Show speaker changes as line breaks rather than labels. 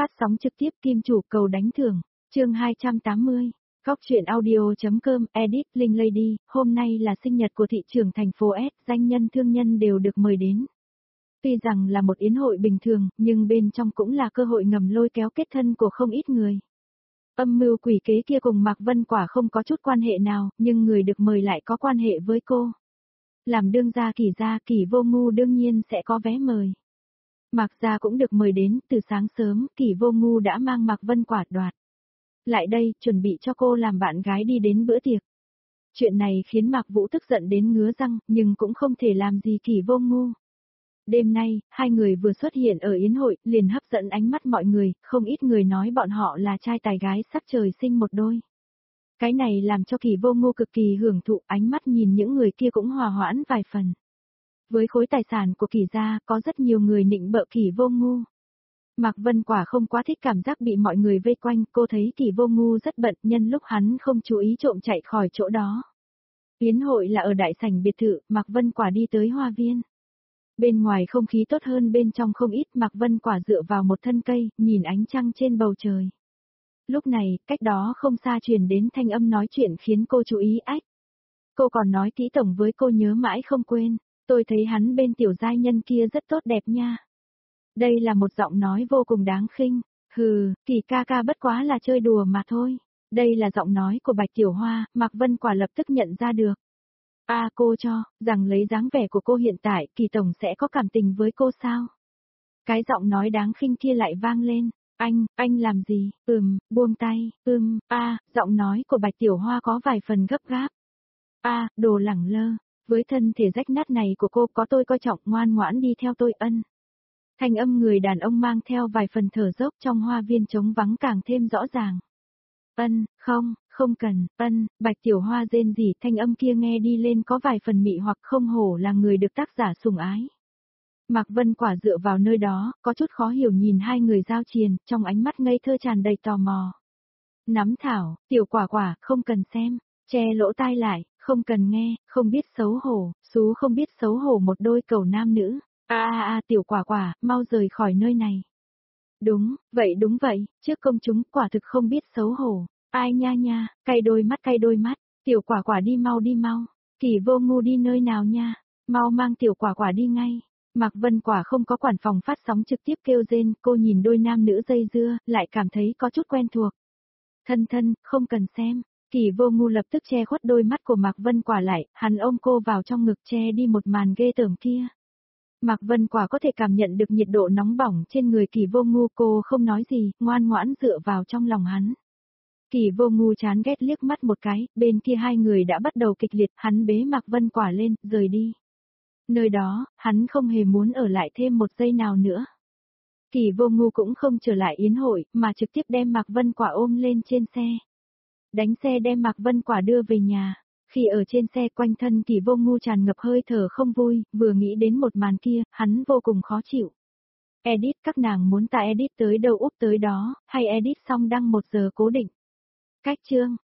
Phát sóng trực tiếp Kim Chủ cầu đánh thưởng, chương 280. Góc truyện audio.com, edit, Linh Lady, hôm nay là sinh nhật của thị trưởng thành phố S, danh nhân thương nhân đều được mời đến. Tuy rằng là một yến hội bình thường, nhưng bên trong cũng là cơ hội ngầm lôi kéo kết thân của không ít người. Âm mưu quỷ kế kia cùng Mạc Vân Quả không có chút quan hệ nào, nhưng người được mời lại có quan hệ với cô. Làm đương gia, Kỷ Vô Ngu đương nhiên sẽ có vé mời. Mạc gia cũng được mời đến, từ sáng sớm, Kỷ Vô Ngu đã mang Mạc Vân Quả đoạt lại đây, chuẩn bị cho cô làm bạn gái đi đến bữa tiệc. Chuyện này khiến Mạc Vũ tức giận đến ngứa răng, nhưng cũng không thể làm gì Kỷ Vô Ngu. Đêm nay, hai người vừa xuất hiện ở yến hội, liền hấp dẫn ánh mắt mọi người, không ít người nói bọn họ là trai tài gái sắc trời sinh một đôi. Cái này làm cho Kỷ Vô Ngu cực kỳ hưởng thụ, ánh mắt nhìn những người kia cũng hòa hoãn vài phần. Với khối tài sản của Kỷ gia, có rất nhiều người nịnh bợ Kỷ Vô Ngu. Mạc Vân Quả không quá thích cảm giác bị mọi người vây quanh, cô thấy Kỷ Vô Ngu rất bận, nhân lúc hắn không chú ý trộm chạy khỏi chỗ đó. Yến hội là ở đại sảnh biệt thự, Mạc Vân Quả đi tới hoa viên. Bên ngoài không khí tốt hơn bên trong không ít, Mạc Vân Quả dựa vào một thân cây, nhìn ánh trăng trên bầu trời. Lúc này, cách đó không xa truyền đến thanh âm nói chuyện khiến cô chú ý ách. Cô còn nói kỹ tổng với cô nhớ mãi không quên, tôi thấy hắn bên tiểu giai nhân kia rất tốt đẹp nha. Đây là một giọng nói vô cùng đáng khinh, hừ, Kỳ ca ca bất quá là chơi đùa mà thôi. Đây là giọng nói của Bạch Tiểu Hoa, Mạc Vân Quả lập tức nhận ra được. Cô cho, rằng lấy dáng vẻ của cô hiện tại, Kỳ tổng sẽ có cảm tình với cô sao? Cái giọng nói đáng khinh kia lại vang lên, anh làm gì, buông tay, giọng nói của Bạch Tiểu Hoa có vài phần gấp gáp. Đồ lẳng lơ, với thân thể rách nát này của cô có tôi coi trọng, ngoan ngoãn đi theo tôi ân. Thanh âm người đàn ông mang theo vài phần thở dốc trong hoa viên trống vắng càng thêm rõ ràng. Không cần, Bạch Tiểu Hoa rên rỉ, thanh âm kia nghe đi lên có vài phần mị hoặc, không hổ là người được tác giả sủng ái. Mạc Vân Quả dựa vào nơi đó, có chút khó hiểu nhìn hai người giao triền, trong ánh mắt ngây thơ tràn đầy tò mò. Nắm thảo, Tiểu Quả, không cần xem, che lỗ tai lại, không cần nghe, không biết xấu hổ, xú không biết xấu hổ một đôi cầu nam nữ. Tiểu Quả, mau rời khỏi nơi này. Đúng vậy, trước công chúng quả thực không biết xấu hổ. Ai nha, cay đôi mắt, Tiểu Quả đi mau. Kỷ Vô Ngu đi nơi nào nha, mau mang Tiểu Quả đi ngay. Mạc Vân Quả không có quản phòng phát sóng trực tiếp kêu rên, cô nhìn đôi nam nữ dây dưa, lại cảm thấy có chút quen thuộc. Thân, không cần xem. Kỷ Vô Ngu lập tức che khuất đôi mắt của Mạc Vân Quả lại, hắn ôm cô vào trong ngực che đi một màn ghê tởm kia. Mạc Vân Quả có thể cảm nhận được nhiệt độ nóng bỏng trên người Kỷ Vô Ngu, cô không nói gì, ngoan ngoãn dựa vào trong lòng hắn. Kỷ Vô Ngu chán ghét liếc mắt một cái, bên kia hai người đã bắt đầu kịch liệt, hắn bế Mạc Vân Quả lên, rời đi. Nơi đó, hắn không hề muốn ở lại thêm một giây nào nữa. Kỷ Vô Ngu cũng không trở lại yến hội, mà trực tiếp đem Mạc Vân Quả ôm lên trên xe. Đánh xe đem Mạc Vân Quả đưa về nhà. Khi ở trên xe, quanh thân Kỷ Vô Ngu tràn ngập hơi thở không vui, vừa nghĩ đến một màn kia, hắn vô cùng khó chịu. Edit, các nàng muốn ta edit tới đâu úp tới đó, hay edit xong đăng 1 giờ cố định. Cách chương.